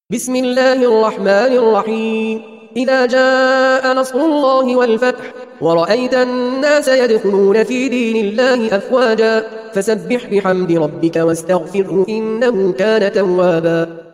بسم الله الرحمن الرحيم. إذا جاء نصر الله والفتح ورأيت الناس يدخلون في دين الله أفواجا فسبح بحمد ربك واستغفره إنه كان توابا.